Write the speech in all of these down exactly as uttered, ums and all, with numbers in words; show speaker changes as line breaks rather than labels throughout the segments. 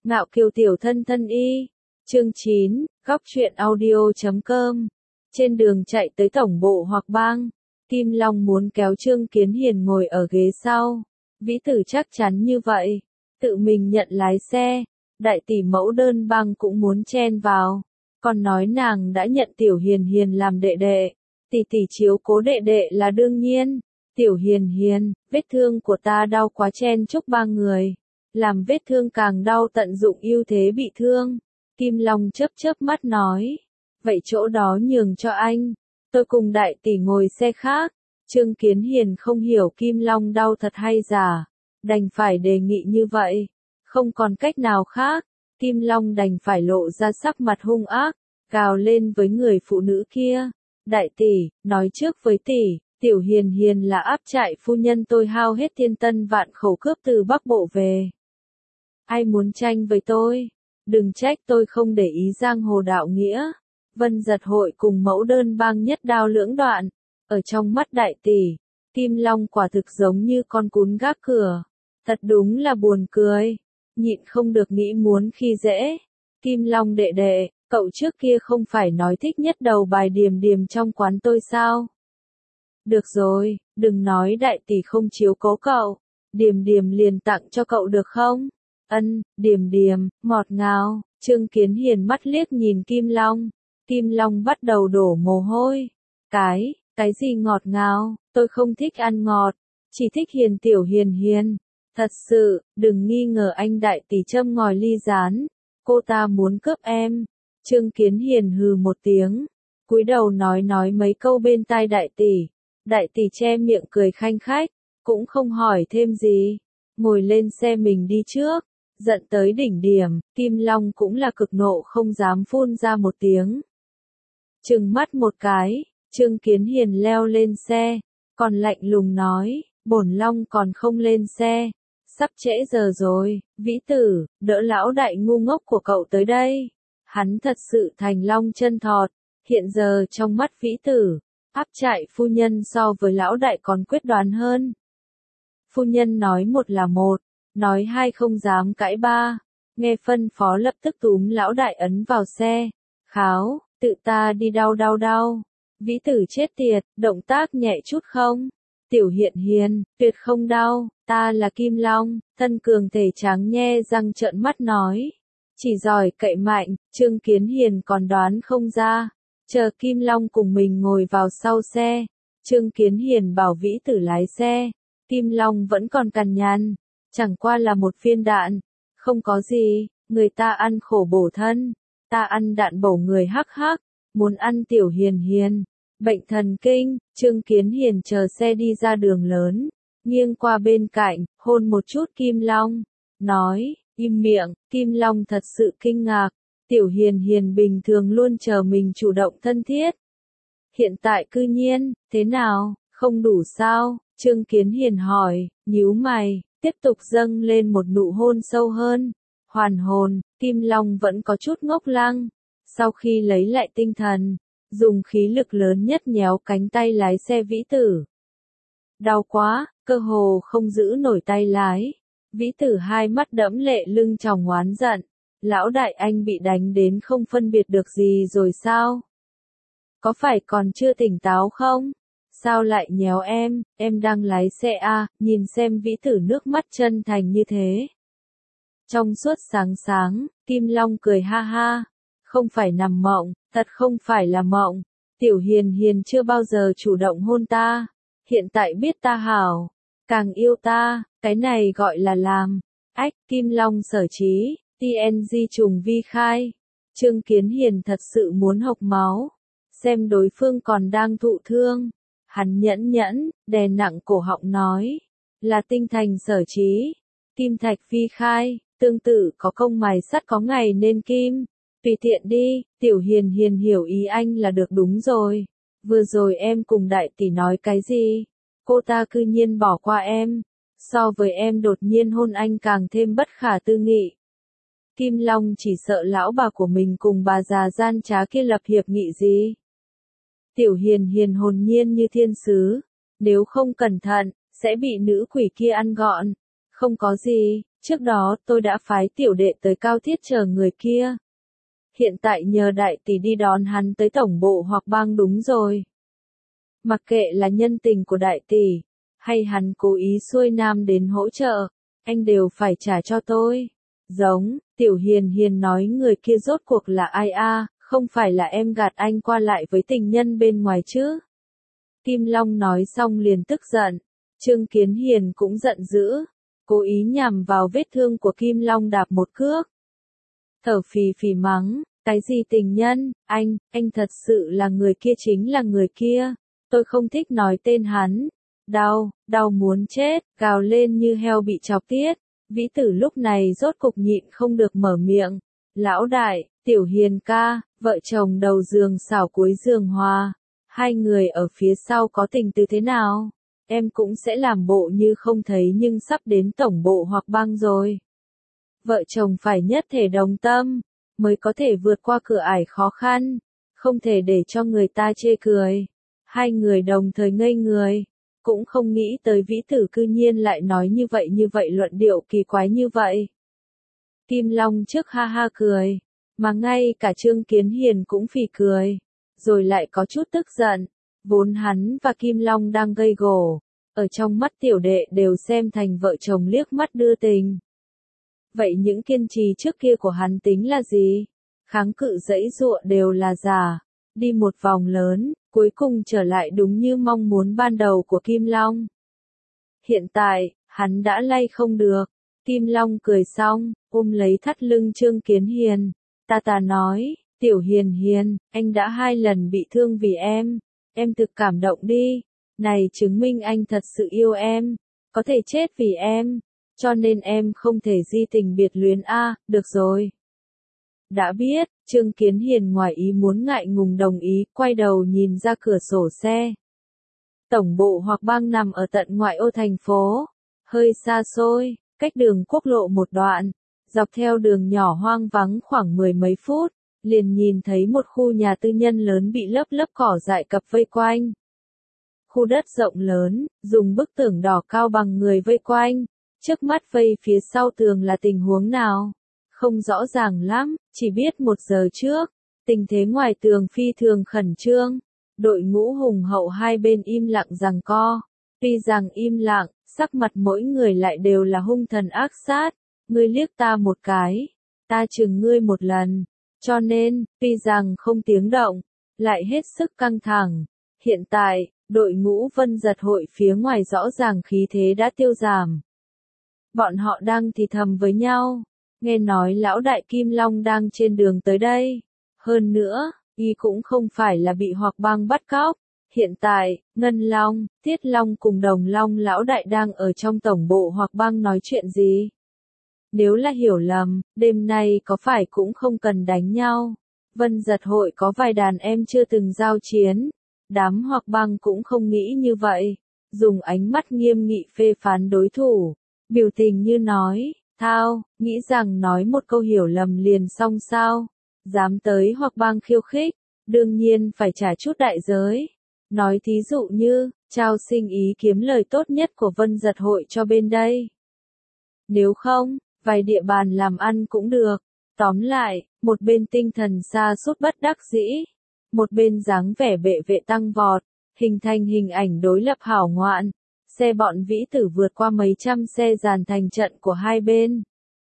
Ngạo kiều tiểu thân thân y. Chương chín, góc truyện audio chấm com. Trên đường chạy tới tổng bộ hoặc bang, Kim Long muốn kéo Trương Kiến Hiền ngồi ở ghế sau. Vĩ Tử chắc chắn như vậy, tự mình nhận lái xe. Đại tỷ mẫu đơn bang cũng muốn chen vào, còn nói nàng đã nhận Tiểu Hiền Hiền làm đệ đệ, tỷ tỷ chiếu cố đệ đệ là đương nhiên. Tiểu Hiền Hiền, vết thương của ta đau quá, chen chúc ba người, làm vết thương càng đau, tận dụng ưu thế bị thương. Kim Long chớp chớp mắt nói, vậy chỗ đó nhường cho anh, tôi cùng đại tỷ ngồi xe khác. Trương Kiến Hiền không hiểu Kim Long đau thật hay giả, đành phải đề nghị như vậy, không còn cách nào khác. Kim Long đành phải lộ ra sắc mặt hung ác, gào lên với người phụ nữ kia, đại tỷ, nói trước với tỷ, Tiểu Hiền Hiền là áp trại phu nhân tôi hao hết thiên tân vạn khẩu cướp từ Bắc Bộ về. Ai muốn tranh với tôi? Đừng trách tôi không để ý giang hồ đạo nghĩa. Vân Giật hội cùng mẫu đơn bang nhất đao lưỡng đoạn. Ở trong mắt đại tỷ, Kim Long quả thực giống như con cún gác cửa. Thật đúng là buồn cười. Nhịn không được nghĩ muốn khi dễ. Kim Long đệ đệ, cậu trước kia không phải nói thích nhất đầu bài Điềm Điềm trong quán tôi sao? Được rồi, đừng nói đại tỷ không chiếu cố cậu. Điềm Điềm liền tặng cho cậu được không? Ân, Điềm Điềm, ngọt ngào. Trương Kiến Hiền mắt liếc nhìn Kim Long. Kim Long bắt đầu đổ mồ hôi. Cái, cái gì ngọt ngào, tôi không thích ăn ngọt, chỉ thích hiền Tiểu Hiền Hiền. Thật sự, đừng nghi ngờ anh đại tỷ châm ngòi ly rán. Cô ta muốn cướp em. Trương Kiến Hiền hừ một tiếng, cúi đầu nói nói mấy câu bên tai đại tỷ. Đại tỷ che miệng cười khanh khách, cũng không hỏi thêm gì, ngồi lên xe mình đi trước. Giận tới đỉnh điểm, Kim Long cũng là cực nộ không dám phun ra một tiếng. Trừng mắt một cái, Trương Kiến Hiền leo lên xe, còn lạnh lùng nói, bổn Long còn không lên xe, sắp trễ giờ rồi. Vĩ Tử, đỡ lão đại ngu ngốc của cậu tới đây. Hắn thật sự thành Long chân thọt, hiện giờ trong mắt Vĩ Tử, áp trại phu nhân so với lão đại còn quyết đoán hơn. Phu nhân nói một là một, nói hai không dám cãi ba. Nghe phân phó lập tức túm lão đại ấn vào xe. Kháo, tự ta đi, đau đau đau. Vĩ Tử chết tiệt, động tác nhẹ chút không? Tiểu Hiền Hiền, tuyệt không đau, ta là Kim Long. Thân cường thể trắng nhe răng trợn mắt nói. Chỉ giỏi cậy mạnh, Trương Kiến Hiền còn đoán không ra. Chờ Kim Long cùng mình ngồi vào sau xe, Trương Kiến Hiền bảo Vĩ Tử lái xe. Kim Long vẫn còn cằn nhằn, chẳng qua là một viên đạn, không có gì, người ta ăn khổ bổ thân, ta ăn đạn bổ người hắc hắc, muốn ăn Tiểu Hiền Hiền, bệnh thần kinh. Trương Kiến Hiền chờ xe đi ra đường lớn, nghiêng qua bên cạnh, hôn một chút Kim Long, nói, im miệng. Kim Long thật sự kinh ngạc, Tiểu Hiền Hiền bình thường luôn chờ mình chủ động thân thiết. Hiện tại cư nhiên, thế nào, không đủ sao? Trương Kiến Hiền hỏi, nhíu mày, tiếp tục dâng lên một nụ hôn sâu hơn. Hoàn hồn, Kim Long vẫn có chút ngốc lăng. Sau khi lấy lại tinh thần, dùng khí lực lớn nhất nhéo cánh tay lái xe Vĩ Tử. Đau quá, cơ hồ không giữ nổi tay lái. Vĩ Tử hai mắt đẫm lệ, lưng tròng oán giận. Lão đại anh bị đánh đến không phân biệt được gì rồi sao? Có phải còn chưa tỉnh táo không? Sao lại nhéo em, em đang lái xe à, nhìn xem. Vĩ Tử nước mắt chân thành như thế. Trong suốt sáng sáng, Kim Long cười ha ha. Không phải nằm mộng, thật không phải là mộng. Tiểu Hiền Hiền chưa bao giờ chủ động hôn ta. Hiện tại biết ta hảo, càng yêu ta, cái này gọi là làm. Ách, Kim Long sở trí, tê en giê trùng vi khai. Trương Kiến Hiền thật sự muốn hộc máu. Xem đối phương còn đang thụ thương. Hắn nhẫn nhẫn, đè nặng cổ họng nói. Là tinh thành sở trí. Kim thạch phi khai, tương tự có công mài sắt có ngày nên kim. Tùy tiện đi, Tiểu Hiền Hiền hiểu ý anh là được. Đúng rồi. Vừa rồi em cùng đại tỷ nói cái gì? Cô ta cư nhiên bỏ qua em. So với em đột nhiên hôn anh càng thêm bất khả tư nghị. Kim Long chỉ sợ lão bà của mình cùng bà già gian trá kia lập hiệp nghị gì. Tiểu Hiền Hiền hồn nhiên như thiên sứ. Nếu không cẩn thận, sẽ bị nữ quỷ kia ăn gọn. Không có gì, Trước đó tôi đã phái tiểu đệ tới Cao Thiết chờ người kia. Hiện tại nhờ đại tỷ đi đón hắn tới tổng bộ hoặc bang đúng rồi. Mặc kệ là nhân tình của đại tỷ, hay hắn cố ý xuôi nam đến hỗ trợ, anh đều phải trả cho tôi. Giống, Tiểu Hiền Hiền nói người kia rốt cuộc là ai a, không phải là em gạt anh qua lại với tình nhân bên ngoài chứ. Kim Long nói xong liền tức giận, Trương Kiến Hiền cũng giận dữ, cố ý nhằm vào vết thương của Kim Long đạp một cước. Thở phì phì mắng, cái gì tình nhân, anh, anh thật sự là người kia chính là người kia, tôi không thích nói tên hắn. Đau, đau muốn chết, gào lên như heo bị chọc tiết. Vĩ Tử lúc này rốt cục nhịn không được mở miệng. Lão đại, Tiểu Hiền ca, vợ chồng đầu giường xảo cuối giường hòa. Hai người ở phía sau có tình từ thế nào? Em cũng sẽ làm bộ như không thấy nhưng sắp đến tổng bộ hoặc bang rồi. Vợ chồng phải nhất thể đồng tâm, mới có thể vượt qua cửa ải khó khăn, không thể để cho người ta chê cười. Hai người đồng thời ngây người, cũng không nghĩ tới Vĩ Tử cư nhiên lại nói như vậy như vậy luận điệu kỳ quái như vậy. Kim Long trước ha ha cười, mà ngay cả Trương Kiến Hiền cũng phì cười, rồi lại có chút tức giận, vốn hắn và Kim Long đang gây gổ, ở trong mắt tiểu đệ đều xem thành vợ chồng liếc mắt đưa tình. Vậy những kiên trì trước kia của hắn tính là gì? Kháng cự giãy giụa đều là giả, đi một vòng lớn, cuối cùng trở lại đúng như mong muốn ban đầu của Kim Long. Hiện tại, hắn đã lay không được. Kim Long cười xong, ôm lấy thắt lưng Trương Kiến Hiền. Ta ta nói, Tiểu Hiền Hiền, anh đã hai lần bị thương vì em. Em thực cảm động đi. Này chứng minh anh thật sự yêu em. Có thể chết vì em. Cho nên em không thể di tình biệt luyến a, à, được rồi. Đã biết, Trương Kiến Hiền ngoài ý muốn ngại ngùng đồng ý, quay đầu nhìn ra cửa sổ xe. Tổng bộ hoặc bang nằm ở tận ngoại ô thành phố, hơi xa xôi, cách đường quốc lộ một đoạn, dọc theo đường nhỏ hoang vắng khoảng mười mấy phút, liền nhìn thấy một khu nhà tư nhân lớn bị lớp lớp cỏ dại cập vây quanh. Khu đất rộng lớn, dùng bức tường đỏ cao bằng người vây quanh, trước mắt vây phía sau tường là tình huống nào? Không rõ ràng lắm, chỉ biết một giờ trước, tình thế ngoài tường phi thường khẩn trương, đội ngũ hùng hậu hai bên im lặng giằng co. Tuy rằng im lặng, sắc mặt mỗi người lại đều là hung thần ác sát, ngươi liếc ta một cái, ta chừng ngươi một lần, cho nên, tuy rằng không tiếng động, lại hết sức căng thẳng. Hiện tại, đội ngũ Vân Giật hội phía ngoài rõ ràng khí thế đã tiêu giảm. Bọn họ đang thì thầm với nhau. Nghe nói lão đại Kim Long đang trên đường tới đây. Hơn nữa, y cũng không phải là bị hoặc bang bắt cóc. Hiện tại, Ngân Long, Tiết Long cùng Đồng Long lão đại đang ở trong tổng bộ hoặc bang nói chuyện gì? Nếu là hiểu lầm, đêm nay có phải cũng không cần đánh nhau. Vân Giật hội có vài đàn em chưa từng giao chiến. Đám hoặc bang cũng không nghĩ như vậy. Dùng ánh mắt nghiêm nghị phê phán đối thủ. Biểu tình như nói. Thao, nghĩ rằng nói một câu hiểu lầm liền xong sao? Dám tới hoặc bang khiêu khích, đương nhiên phải trả chút đại giới. Nói thí dụ như, trao sinh ý kiếm lời tốt nhất của Vân Giật hội cho bên đây. Nếu không, vài địa bàn làm ăn cũng được. Tóm lại, một bên tinh thần sa sút bất đắc dĩ, một bên dáng vẻ bệ vệ tăng vọt, hình thành hình ảnh đối lập hảo ngoạn. Xe bọn Vĩ Tử vượt qua mấy trăm xe dàn thành trận của hai bên.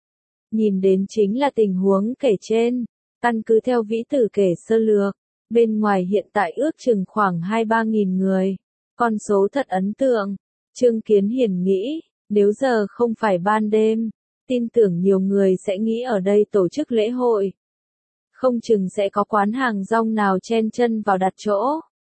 Nhìn đến chính là tình huống kể trên, căn cứ theo Vĩ Tử kể sơ lược, bên ngoài hiện tại ước chừng khoảng hai ba nghìn người. Con số thật ấn tượng. Trương Kiến Hiền nghĩ, nếu giờ không phải ban đêm, tin tưởng nhiều người sẽ nghĩ ở đây tổ chức lễ hội. Không chừng sẽ có quán hàng rong nào chen chân vào đặt chỗ.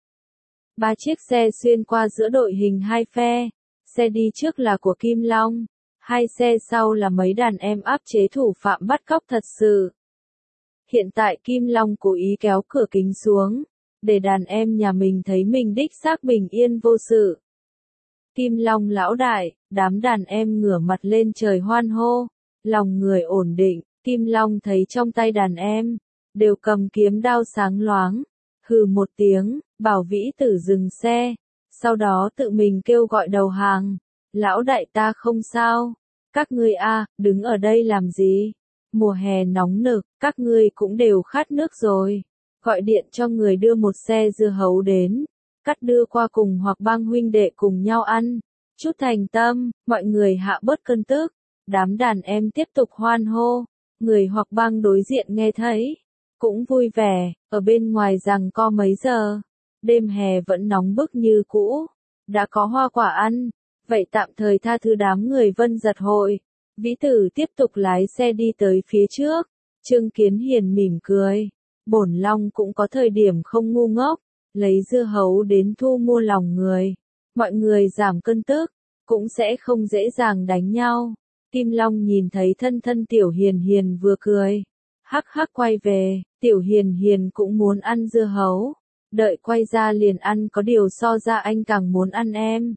Ba chiếc xe xuyên qua giữa đội hình hai phe. Xe đi trước là của Kim Long, hai xe sau là mấy đàn em áp chế thủ phạm bắt cóc thật sự. Hiện tại Kim Long cố ý kéo cửa kính xuống, để đàn em nhà mình thấy mình đích xác bình yên vô sự. Kim Long lão đại, đám đàn em ngửa mặt lên trời hoan hô, lòng người ổn định, Kim Long thấy trong tay đàn em, đều cầm kiếm đao sáng loáng, hừ một tiếng, bảo Vĩ Tử dừng xe. Sau đó tự mình kêu gọi đầu hàng. Lão đại ta không sao. Các ngươi a, đứng ở đây làm gì? Mùa hè nóng nực, các ngươi cũng đều khát nước rồi. Gọi điện cho người đưa một xe dưa hấu đến, cắt đưa qua cùng hoặc bang huynh đệ cùng nhau ăn. Chút thành tâm, mọi người hạ bớt cơn tức. Đám đàn em tiếp tục hoan hô. Người hoặc bang đối diện nghe thấy, cũng vui vẻ, ở bên ngoài rằng co mấy giờ. Đêm hè vẫn nóng bức như cũ, đã có hoa quả ăn, vậy tạm thời tha thứ đám người Vân Giật hội. Vĩ Tử tiếp tục lái xe đi tới phía trước, Trương Kiến Hiền mỉm cười. Bổn Long cũng có thời điểm không ngu ngốc, lấy dưa hấu đến thu mua lòng người. Mọi người giảm cơn tức, cũng sẽ không dễ dàng đánh nhau. Kim Long nhìn thấy thân thân Tiểu Hiền Hiền vừa cười. Hắc hắc quay về, Tiểu Hiền Hiền cũng muốn ăn dưa hấu. Đợi quay ra liền ăn, có điều so ra anh càng muốn ăn em.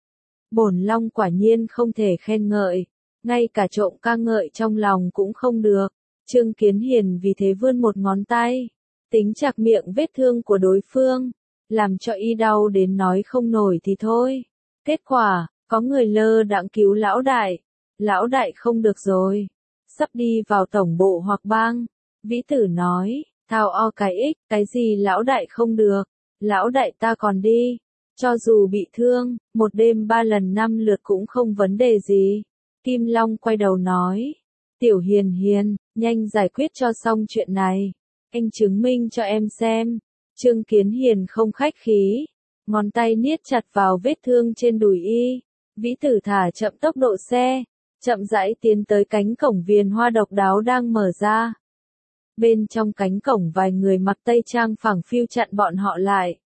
Bổn Long quả nhiên không thể khen ngợi, ngay cả trộm ca ngợi trong lòng cũng không được. Trương Kiến Hiền vì thế vươn một ngón tay, tính chặt miệng vết thương của đối phương, làm cho y đau đến nói không nổi thì thôi. Kết quả, có người lơ đãng cứu lão đại. Lão đại không được rồi, sắp đi vào tổng bộ hoặc bang. Vĩ Tử nói, thao o cái ích, cái gì lão đại không được, lão đại ta còn đi. Cho dù bị thương, một đêm ba lần năm lượt cũng không vấn đề gì. Kim Long quay đầu nói, Tiểu Hiền Hiền, nhanh giải quyết cho xong chuyện này. Anh chứng minh cho em xem. Trương Kiến Hiền không khách khí, ngón tay niết chặt vào vết thương trên đùi y. Vĩ Tử thả chậm tốc độ xe, chậm rãi tiến tới cánh cổng viền hoa độc đáo đang mở ra. Bên trong cánh cổng vài người mặc tây trang phẳng phiu chặn bọn họ lại.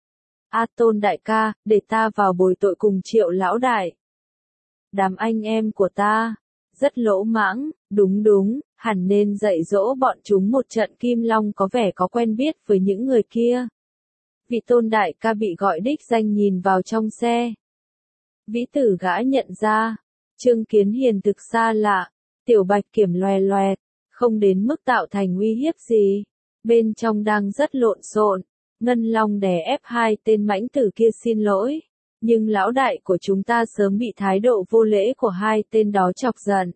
A Tôn đại ca, để ta vào bồi tội cùng Triệu lão đại. Đám anh em của ta, rất lỗ mãng, đúng đúng, hẳn nên dạy dỗ bọn chúng một trận. Kim Long có vẻ có quen biết với những người kia. Vị Tôn đại ca bị gọi đích danh nhìn vào trong xe. Vĩ Tử gã nhận ra, Trương Kiến Hiền thực xa lạ, Tiểu Bạch Kiểm loè loẹt, không đến mức tạo thành uy hiếp gì. Bên trong đang rất lộn xộn, Ngân Long đè ép hai tên mãnh tử kia xin lỗi, nhưng lão đại của chúng ta sớm bị thái độ vô lễ của hai tên đó chọc giận.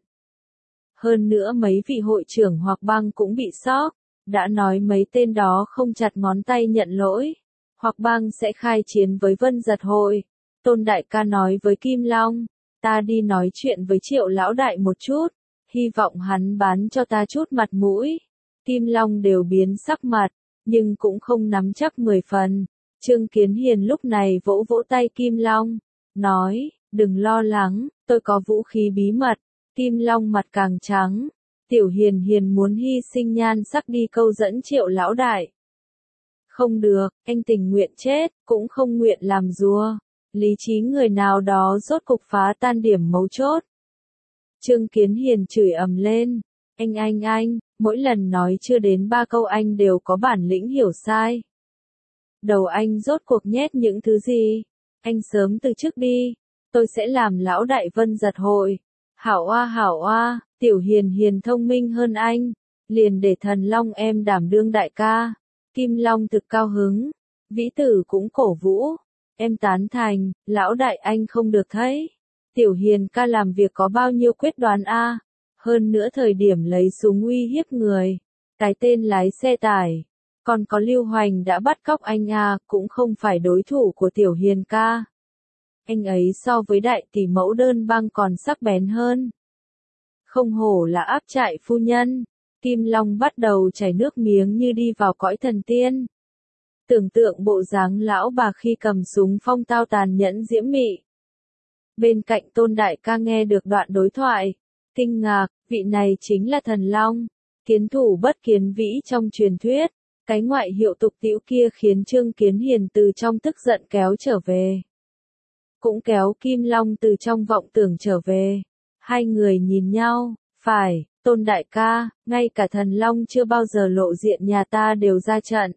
Hơn nữa mấy vị hội trưởng hoặc bang cũng bị sốc, đã nói mấy tên đó không chặt ngón tay nhận lỗi, hoặc bang sẽ khai chiến với Vân Giật hội. Tôn đại ca nói với Kim Long, ta đi nói chuyện với Triệu lão đại một chút, hy vọng hắn bán cho ta chút mặt mũi. Kim Long đều biến sắc mặt, nhưng cũng không nắm chắc mười phần. Trương Kiến Hiền lúc này vỗ vỗ tay Kim Long, nói, đừng lo lắng, tôi có vũ khí bí mật. Kim Long mặt càng trắng, Tiểu Hiền Hiền muốn hy sinh nhan sắc đi câu dẫn Triệu lão đại. Không được, anh tình nguyện chết, cũng không nguyện làm rùa. Lý trí người nào đó rốt cục phá tan điểm mấu chốt. Trương Kiến Hiền chửi ầm lên, anh anh anh, mỗi lần nói chưa đến ba câu anh đều có bản lĩnh hiểu sai. Đầu anh rốt cuộc nhét những thứ gì? Anh sớm từ trước đi, tôi sẽ làm lão đại Vân Giật hội. Hảo oa hảo oa, Tiểu Hiền Hiền thông minh hơn anh, liền để Thần Long em đảm đương đại ca. Kim Long thực cao hứng, Vĩ Tử cũng cổ vũ. Em tán thành, lão đại anh không được thấy. Tiểu Hiền ca làm việc có bao nhiêu quyết đoán a, hơn nữa thời điểm lấy súng uy hiếp người, cái tên lái xe tải, còn có Lưu Hoành đã bắt cóc anh a, cũng không phải đối thủ của Tiểu Hiền ca. Anh ấy so với đại tỷ mẫu đơn băng còn sắc bén hơn. Không hổ là áp trại phu nhân. Kim Long bắt đầu chảy nước miếng như đi vào cõi thần tiên. Tưởng tượng bộ dáng lão bà khi cầm súng phong tao tàn nhẫn diễm mị. Bên cạnh Tôn đại ca nghe được đoạn đối thoại, kinh ngạc, vị này chính là Thần Long, kiến thủ bất kiến vĩ trong truyền thuyết. Cái ngoại hiệu tục tĩu kia khiến Trương Kiến Hiền từ trong tức giận kéo trở về. Cũng kéo Kim Long từ trong vọng tưởng trở về. Hai người nhìn nhau, phải, Tôn đại ca, ngay cả Thần Long chưa bao giờ lộ diện nhà ta đều ra trận.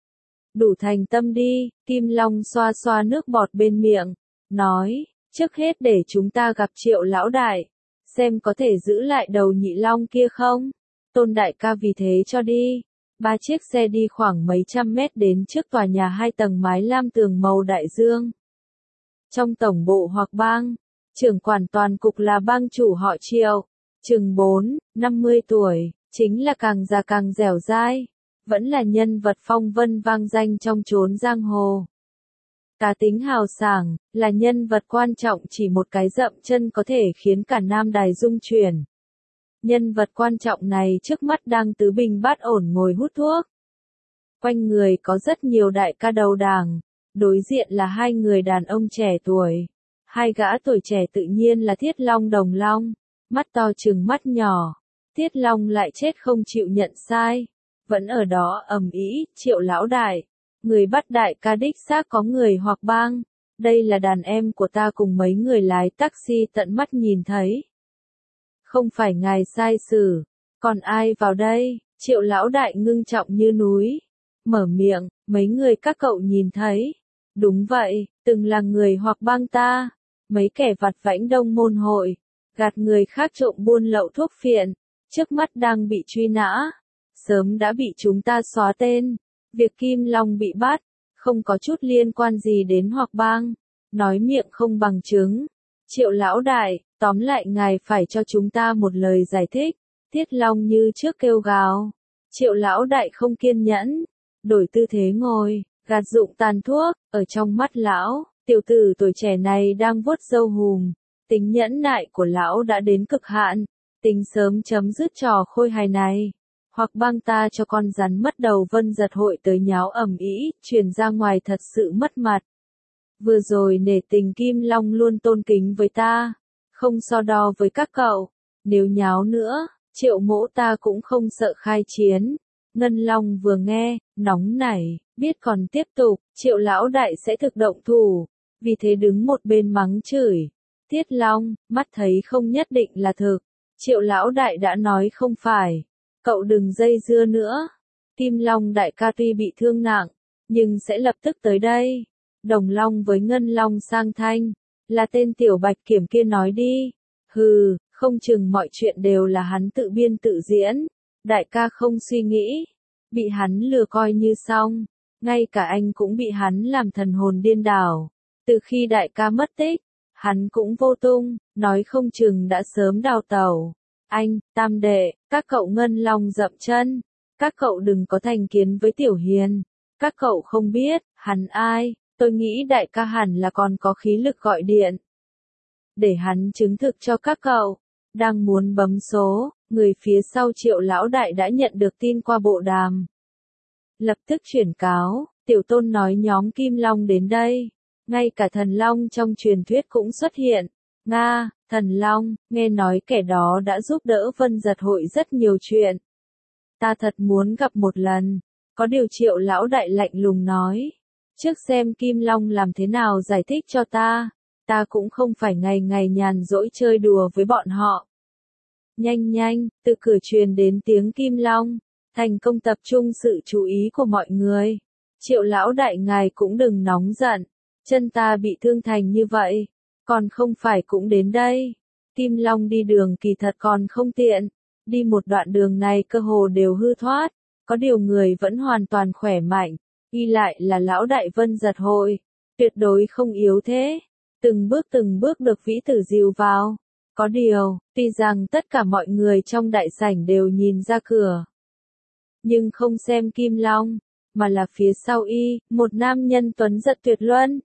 Đủ thành tâm đi, Kim Long xoa xoa nước bọt bên miệng, nói, trước hết để chúng ta gặp Triệu lão đại, xem có thể giữ lại đầu nhị long kia không. Tôn đại ca vì thế cho đi. Ba chiếc xe đi khoảng mấy trăm mét đến trước tòa nhà hai tầng mái lam tường màu đại dương. Trong tổng bộ hoặc bang, trưởng quản toàn cục là bang chủ họ Triệu, chừng bốn, năm mươi tuổi, chính là càng già càng dẻo dai, vẫn là nhân vật phong vân vang danh trong chốn giang hồ. Cá tính hào sảng, là nhân vật quan trọng chỉ một cái dậm chân có thể khiến cả Nam Đài rung chuyển. Nhân vật quan trọng này trước mắt đang tứ bình bát ổn ngồi hút thuốc. Quanh người có rất nhiều đại ca đầu đảng, đối diện là hai người đàn ông trẻ tuổi. Hai gã tuổi trẻ tự nhiên là Thiết Long Đồng Long, mắt to trừng mắt nhỏ. Thiết Long lại chết không chịu nhận sai, vẫn ở đó ầm ĩ, Triệu lão đại, người bắt đại ca đích xác có người hoặc bang, đây là đàn em của ta cùng mấy người lái taxi tận mắt nhìn thấy. Không phải ngài sai xử, còn ai vào đây? Triệu lão đại ngưng trọng như núi, mở miệng, mấy người các cậu nhìn thấy. Đúng vậy, từng là người hoặc bang ta, mấy kẻ vặt vãnh Đông Môn hội, gạt người khác trộm buôn lậu thuốc phiện, trước mắt đang bị truy nã, sớm đã bị chúng ta xóa tên. Việc Kim Long bị bắt, không có chút liên quan gì đến hoặc bang, nói miệng không bằng chứng. Triệu lão đại, tóm lại ngài phải cho chúng ta một lời giải thích. Thiết Long như trước kêu gào. Triệu lão đại không kiên nhẫn, đổi tư thế ngồi, gạt dụng tàn thuốc, ở trong mắt lão, tiểu tử tuổi trẻ này đang vuốt râu hùm, tính nhẫn nại của lão đã đến cực hạn, tính sớm chấm dứt trò khôi hài này. Hoặc bang ta cho con rắn mất đầu Vân Giật hội tới nháo ầm ĩ, truyền ra ngoài thật sự mất mặt. Vừa rồi nể tình Kim Long luôn tôn kính với ta, không so đo với các cậu, nếu nháo nữa, Triệu mỗ ta cũng không sợ khai chiến. Ngân Long vừa nghe, nóng nảy, biết còn tiếp tục, Triệu lão đại sẽ thực động thủ, vì thế đứng một bên mắng chửi. Thiết Long, mắt thấy không nhất định là thực, Triệu lão đại đã nói không phải. Cậu đừng dây dưa nữa. Kim Long đại ca tuy bị thương nặng, nhưng sẽ lập tức tới đây. Đồng Long với Ngân Long sang thanh, là tên tiểu bạch kiểm kia nói đi. Hừ, không chừng mọi chuyện đều là hắn tự biên tự diễn. Đại ca không suy nghĩ, bị hắn lừa coi như xong. Ngay cả anh cũng bị hắn làm thần hồn điên đảo. Từ khi đại ca mất tích, hắn cũng vô tung, nói không chừng đã sớm đào tẩu. Anh, tam đệ, các cậu Ngân Long dậm chân, các cậu đừng có thành kiến với Tiểu Hiền, các cậu không biết, hắn ai, tôi nghĩ đại ca hẳn là còn có khí lực gọi điện. Để hắn chứng thực cho các cậu, đang muốn bấm số, người phía sau Triệu lão đại đã nhận được tin qua bộ đàm. Lập tức chuyển cáo, Tiểu Tôn nói nhóm Kim Long đến đây, ngay cả thần Long trong truyền thuyết cũng xuất hiện. Nga, thần Long, nghe nói kẻ đó đã giúp đỡ Vân Giật hội rất nhiều chuyện. Ta thật muốn gặp một lần. Có điều Triệu lão đại lạnh lùng nói. Trước xem Kim Long làm thế nào giải thích cho ta. Ta cũng không phải ngày ngày nhàn rỗi chơi đùa với bọn họ. Nhanh nhanh, từ cửa truyền đến tiếng Kim Long. Thành công tập trung sự chú ý của mọi người. Triệu lão đại ngài cũng đừng nóng giận. Chân ta bị thương thành như vậy. Còn không phải cũng đến đây. Kim Long đi đường kỳ thật còn không tiện. Đi một đoạn đường này cơ hồ đều hư thoát. Có điều người vẫn hoàn toàn khỏe mạnh. Y lại là lão đại Vân Giật hội. Tuyệt đối không yếu thế. Từng bước từng bước được vĩ tử dìu vào. Có điều, tuy rằng tất cả mọi người trong đại sảnh đều nhìn ra cửa. Nhưng không xem Kim Long. Mà là phía sau y, một nam nhân tuấn giật tuyệt luân.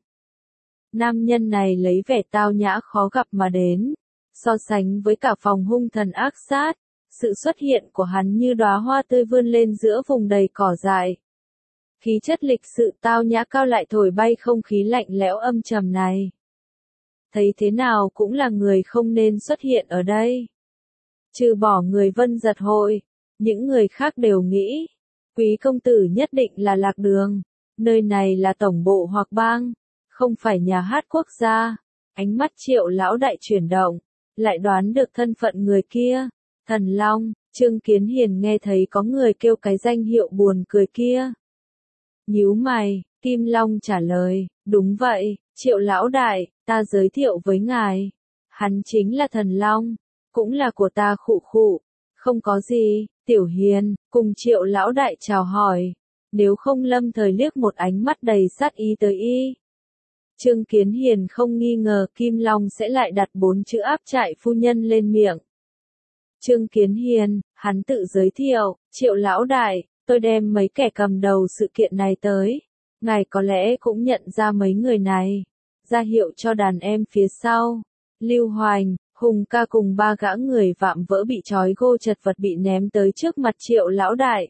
Nam nhân này lấy vẻ tao nhã khó gặp mà đến, so sánh với cả phòng hung thần ác sát, sự xuất hiện của hắn như đóa hoa tươi vươn lên giữa vùng đầy cỏ dại. Khí chất lịch sự tao nhã cao lại thổi bay không khí lạnh lẽo âm trầm này. Thấy thế nào cũng là người không nên xuất hiện ở đây. Trừ bỏ người Vân Giật hội, những người khác đều nghĩ, quý công tử nhất định là lạc đường, nơi này là tổng bộ hoặc bang. Không phải nhà hát quốc gia. Ánh mắt Triệu lão đại chuyển động, lại đoán được thân phận người kia. Thần Long, Trương Kiến Hiền nghe thấy có người kêu cái danh hiệu buồn cười kia. Nhíu mày, Kim Long trả lời, đúng vậy, Triệu lão đại, ta giới thiệu với ngài. Hắn chính là Thần Long, cũng là của ta khụ khụ. Không có gì, Tiểu Hiền, cùng Triệu lão đại chào hỏi. Nếu không lâm thời liếc một ánh mắt đầy sát ý tới y. Trương Kiến Hiền không nghi ngờ Kim Long sẽ lại đặt bốn chữ áp trại phu nhân lên miệng. Trương Kiến Hiền, hắn tự giới thiệu, Triệu lão đại, tôi đem mấy kẻ cầm đầu sự kiện này tới. Ngài có lẽ cũng nhận ra mấy người này. Ra hiệu cho đàn em phía sau. Lưu Hoành, Hùng ca cùng ba gã người vạm vỡ bị trói gô chật vật bị ném tới trước mặt Triệu lão đại.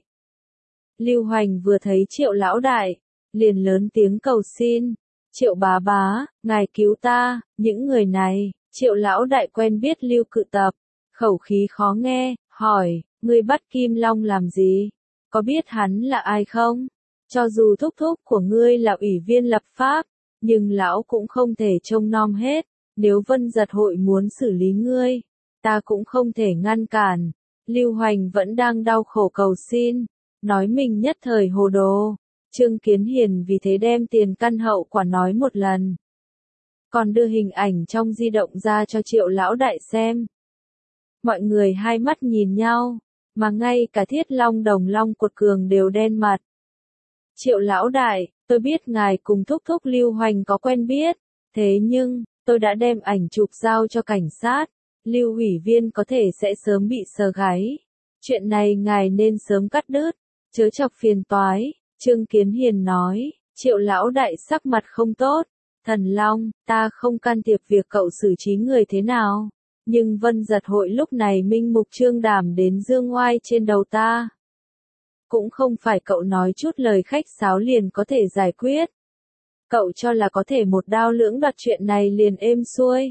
Lưu Hoành vừa thấy Triệu lão đại, liền lớn tiếng cầu xin. Triệu bá bá, ngài cứu ta, những người này. Triệu lão đại quen biết Lưu Cự Tập, khẩu khí khó nghe, hỏi, ngươi bắt Kim Long làm gì? Có biết hắn là ai không? Cho dù thúc thúc của ngươi là ủy viên lập pháp, nhưng lão cũng không thể trông nom hết. Nếu Vân Giật hội muốn xử lý ngươi, ta cũng không thể ngăn cản. Lưu Hoành vẫn đang đau khổ cầu xin, nói mình nhất thời hồ đồ. Trương Kiến Hiền vì thế đem tiền căn hậu quả nói một lần. Còn đưa hình ảnh trong di động ra cho Triệu lão đại xem. Mọi người hai mắt nhìn nhau, mà ngay cả Thiết Long Đồng Long Cột Cường đều đen mặt. Triệu lão đại, tôi biết ngài cùng thúc thúc Lưu Hoành có quen biết, thế nhưng, tôi đã đem ảnh chụp giao cho cảnh sát, Lưu ủy viên có thể sẽ sớm bị sờ gáy. Chuyện này ngài nên sớm cắt đứt, chớ chọc phiền toái. Trương Kiến Hiền nói, Triệu lão đại sắc mặt không tốt. Thần Long, ta không can thiệp việc cậu xử trí người thế nào. Nhưng Vân Giật hội lúc này minh mục trương đảm đến dương oai trên đầu ta. Cũng không phải cậu nói chút lời khách sáo liền có thể giải quyết. Cậu cho là có thể một đao lưỡng đoạt chuyện này liền êm xuôi.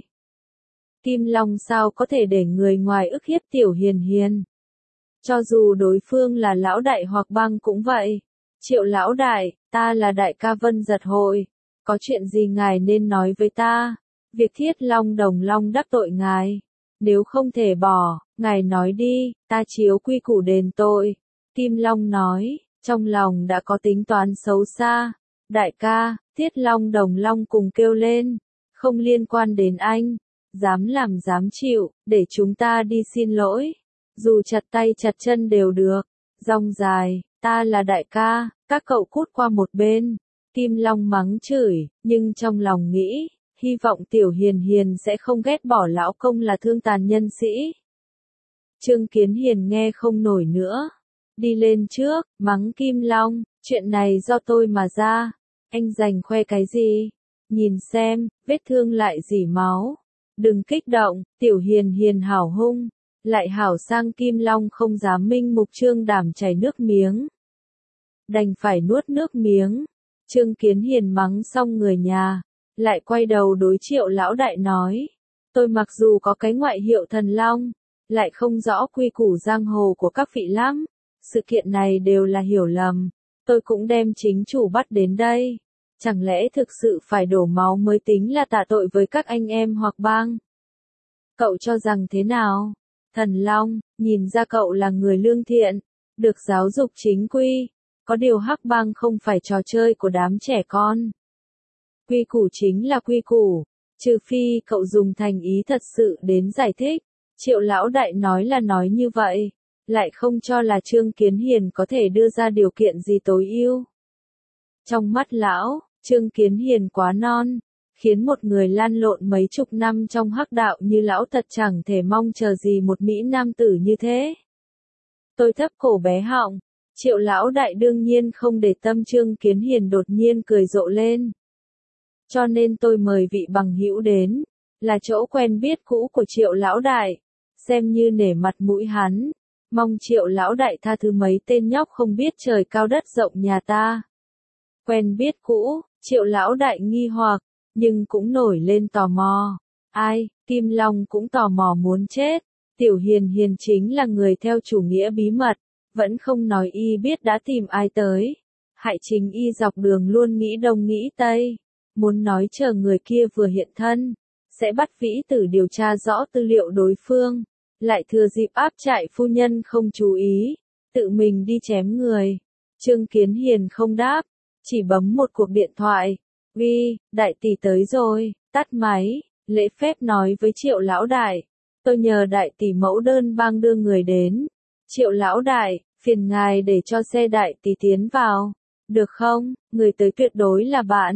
Kim Long sao có thể để người ngoài ức hiếp Tiểu Hiền Hiền. Cho dù đối phương là lão đại hoặc băng cũng vậy. Triệu lão đại, ta là đại ca Vân Giật hội. Có chuyện gì ngài nên nói với ta? Việc Thiết Long Đồng Long đắc tội ngài. Nếu không thể bỏ, ngài nói đi, ta chiếu quy củ đền tội. Kim Long nói, trong lòng đã có tính toán xấu xa. Đại ca, Thiết Long Đồng Long cùng kêu lên. Không liên quan đến anh. Dám làm dám chịu, để chúng ta đi xin lỗi. Dù chặt tay chặt chân đều được. Rong dài, ta là đại ca, các cậu cút qua một bên. Kim Long mắng chửi, nhưng trong lòng nghĩ, hy vọng Tiểu Hiền Hiền sẽ không ghét bỏ lão công là thương tàn nhân sĩ. Trương Kiến Hiền nghe không nổi nữa. Đi lên trước, mắng Kim Long, chuyện này do tôi mà ra. Anh giành khoe cái gì? Nhìn xem, vết thương lại rỉ máu. Đừng kích động, Tiểu Hiền Hiền hảo hung. Lại hảo sang Kim Long không dám minh mục trương đảm chảy nước miếng. Đành phải nuốt nước miếng. Trương Kiến Hiền mắng xong người nhà, lại quay đầu đối Triệu lão đại nói, tôi mặc dù có cái ngoại hiệu Thần Long, lại không rõ quy củ giang hồ của các vị lắm, sự kiện này đều là hiểu lầm, tôi cũng đem chính chủ bắt đến đây, chẳng lẽ thực sự phải đổ máu mới tính là tạ tội với các anh em hoặc bang? Cậu cho rằng thế nào? Thần Long, nhìn ra cậu là người lương thiện, được giáo dục chính quy. Có điều hắc bang không phải trò chơi của đám trẻ con. Quy củ chính là quy củ, trừ phi cậu dùng thành ý thật sự đến giải thích. Triệu lão đại nói là nói như vậy, lại không cho là Trương Kiến Hiền có thể đưa ra điều kiện gì tối ưu. Trong mắt lão, Trương Kiến Hiền quá non, khiến một người lan lộn mấy chục năm trong hắc đạo như lão thật chẳng thể mong chờ gì một mỹ nam tử như thế. Tôi thấp cổ bé họng. Triệu lão đại đương nhiên không để tâm Trương Kiến Hiền đột nhiên cười rộ lên. Cho nên tôi mời vị bằng hữu đến, là chỗ quen biết cũ của Triệu lão đại, xem như nể mặt mũi hắn, mong Triệu lão đại tha thứ mấy tên nhóc không biết trời cao đất rộng nhà ta. Quen biết cũ, Triệu lão đại nghi hoặc, nhưng cũng nổi lên tò mò. Ai, Kim Long cũng tò mò muốn chết, Tiểu Hiền Hiền chính là người theo chủ nghĩa bí mật. Vẫn không nói y biết đã tìm ai tới. Hại chính y dọc đường luôn nghĩ đông nghĩ tây. Muốn nói chờ người kia vừa hiện thân. Sẽ bắt Vĩ Tử điều tra rõ tư liệu đối phương. Lại thừa dịp áp trại phu nhân không chú ý. Tự mình đi chém người. Trương Kiến Hiền không đáp. Chỉ bấm một cuộc điện thoại. Vi, đại tỷ tới rồi. Tắt máy. Lễ phép nói với Triệu lão đại. Tôi nhờ đại tỷ mẫu đơn bang đưa người đến. Triệu lão đại, phiền ngài để cho xe đại tỷ tiến vào. Được không? Người tới tuyệt đối là bạn.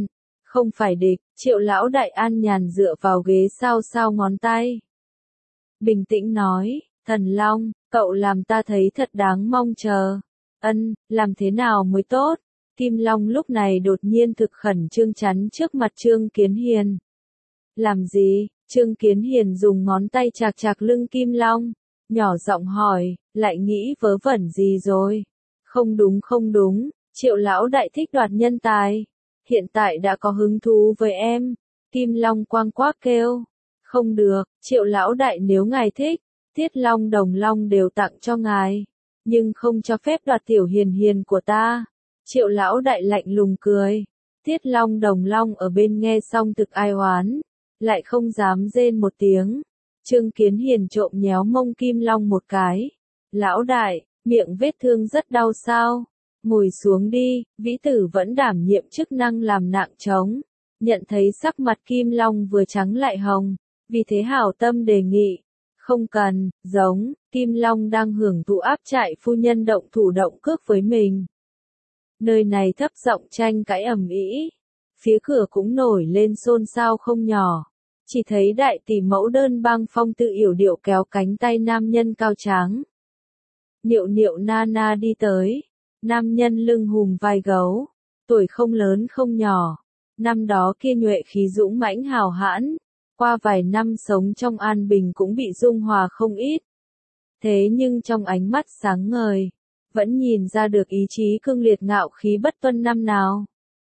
Không phải địch, Triệu lão đại an nhàn dựa vào ghế sau sao ngón tay. Bình tĩnh nói, Thần Long, cậu làm ta thấy thật đáng mong chờ. Ân, làm thế nào mới tốt? Kim Long lúc này đột nhiên thực khẩn trương chắn trước mặt Trương Kiến Hiền. Làm gì? Trương Kiến Hiền dùng ngón tay chạc chạc lưng Kim Long, nhỏ giọng hỏi, lại nghĩ vớ vẩn gì rồi? Không đúng không đúng, Triệu lão đại thích đoạt nhân tài. Hiện tại đã có hứng thú với em. Kim Long quang quác kêu. Không được, Triệu lão đại nếu ngài thích, Thiết Long Đồng Long đều tặng cho ngài. Nhưng không cho phép đoạt Tiểu Hiền Hiền của ta. Triệu lão đại lạnh lùng cười. Thiết Long Đồng Long ở bên nghe xong thực ai oán, lại không dám rên một tiếng. Trương Kiến Hiền trộm nhéo mông Kim Long một cái. Lão đại, miệng vết thương rất đau sao? Ngồi xuống đi, Vĩ Tử vẫn đảm nhiệm chức năng làm nạng trống. Nhận thấy sắc mặt Kim Long vừa trắng lại hồng, vì thế hảo tâm đề nghị. Không cần, giống, Kim Long đang hưởng thụ áp trại phu nhân động thủ động cước với mình. Nơi này thấp giọng tranh cãi ầm ĩ, phía cửa cũng nổi lên xôn xao không nhỏ. Chỉ thấy đại tỷ mẫu Đơn Bang Phong tự yểu điệu kéo cánh tay nam nhân cao tráng. Niệu niệu na na đi tới, nam nhân lưng hùm vai gấu, tuổi không lớn không nhỏ. Năm đó kia nhuệ khí dũng mãnh hào hãn, qua vài năm sống trong an bình cũng bị dung hòa không ít. Thế nhưng trong ánh mắt sáng ngời, vẫn nhìn ra được ý chí cương liệt ngạo khí bất tuân năm nào.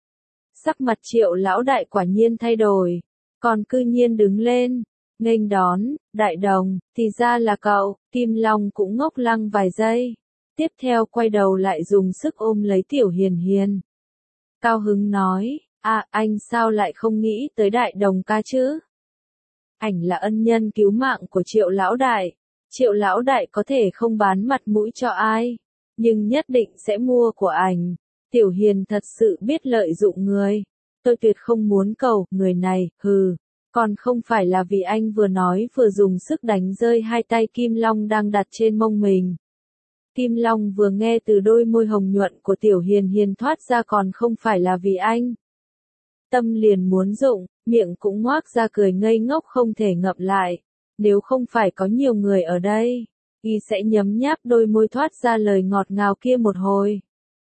Sắc mặt Triệu lão đại quả nhiên thay đổi, còn cư nhiên đứng lên, nghênh đón, đại đồng, thì ra là cậu. Kim Long cũng ngốc lăng vài giây, tiếp theo quay đầu lại dùng sức ôm lấy Tiểu Hiền Hiền. Cao hứng nói, à, anh sao lại không nghĩ tới đại đồng ca chứ? Ảnh là ân nhân cứu mạng của Triệu lão đại. Triệu lão đại có thể không bán mặt mũi cho ai, nhưng nhất định sẽ mua của ảnh. Tiểu Hiền thật sự biết lợi dụng người. Tôi tuyệt không muốn cầu người này, hừ. Còn không phải là vì anh vừa nói vừa dùng sức đánh rơi hai tay Kim Long đang đặt trên mông mình. Kim Long vừa nghe từ đôi môi hồng nhuận của Tiểu Hiền Hiền thoát ra còn không phải là vì anh. Tâm liền muốn rụng, miệng cũng ngoác ra cười ngây ngốc không thể ngậm lại. Nếu không phải có nhiều người ở đây, y sẽ nhấm nháp đôi môi thoát ra lời ngọt ngào kia một hồi.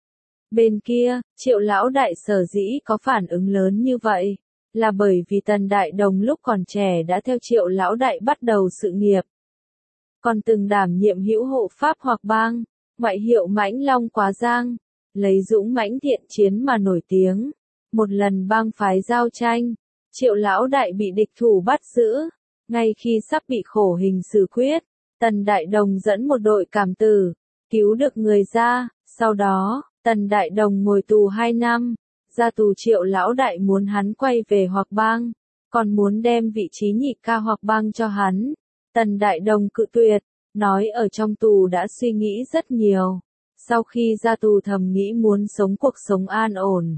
Bên kia, Triệu lão đại sở dĩ có phản ứng lớn như vậy, là bởi vì Tần Đại Đồng lúc còn trẻ đã theo Triệu lão đại bắt đầu sự nghiệp. Còn từng đảm nhiệm hữu hộ pháp hoặc bang, ngoại hiệu Mãnh Long Quá Giang, lấy dũng mãnh thiện chiến mà nổi tiếng. Một lần bang phái giao tranh, Triệu lão đại bị địch thủ bắt giữ, ngay khi sắp bị khổ hình xử quyết, Tần Đại Đồng dẫn một đội cảm tử, cứu được người ra. Sau đó, Tần Đại Đồng ngồi tù hai năm, ra tù Triệu lão đại muốn hắn quay về hoặc bang, còn muốn đem vị trí nhị ca hoặc bang cho hắn. Tần Đại Đồng cự tuyệt, nói ở trong tù đã suy nghĩ rất nhiều, sau khi ra tù thầm nghĩ muốn sống cuộc sống an ổn.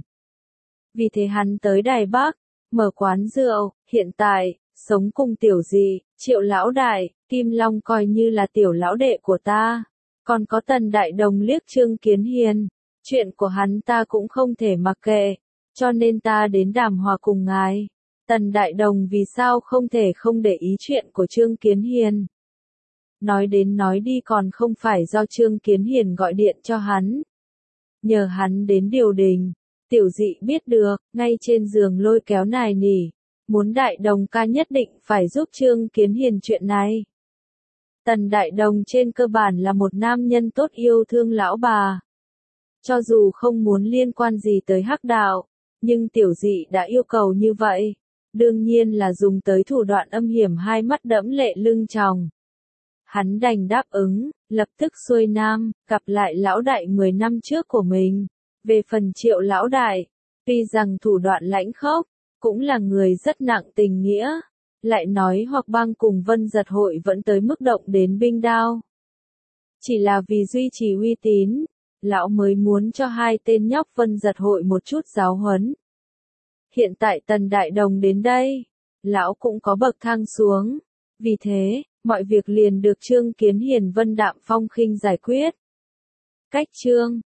Vì thế hắn tới Đài Bắc, mở quán rượu. Hiện tại, sống cùng Tiểu Dị, Triệu lão đại, Kim Long coi như là tiểu lão đệ của ta. Còn có Tần Đại Đồng liếc Trương Kiến Hiền, chuyện của hắn ta cũng không thể mặc kệ, cho nên ta đến đàm hòa cùng ngài. Tần Đại Đồng vì sao không thể không để ý chuyện của Trương Kiến Hiền? Nói đến nói đi còn không phải do Trương Kiến Hiền gọi điện cho hắn. Nhờ hắn đến điều đình. Tiểu Dị biết được, ngay trên giường lôi kéo nài nỉ, muốn Đại Đồng ca nhất định phải giúp Trương Kiến Hiền chuyện này. Tần Đại Đồng trên cơ bản là một nam nhân tốt yêu thương lão bà. Cho dù không muốn liên quan gì tới hắc đạo, nhưng Tiểu Dị đã yêu cầu như vậy, đương nhiên là dùng tới thủ đoạn âm hiểm hai mắt đẫm lệ lưng tròng. Hắn đành đáp ứng, lập tức xuôi nam, gặp lại lão đại mười năm trước của mình. Về phần Triệu lão đại, tuy rằng thủ đoạn lãnh khốc, cũng là người rất nặng tình nghĩa. Lại nói hoặc bang cùng Vân Giật hội vẫn tới mức động đến binh đao. Chỉ là vì duy trì uy tín, lão mới muốn cho hai tên nhóc Vân Giật hội một chút giáo huấn. Hiện tại Tần Đại Đồng đến đây, lão cũng có bậc thang xuống. Vì thế, mọi việc liền được Trương Kiến Hiền vân đạm phong khinh giải quyết. Cách chương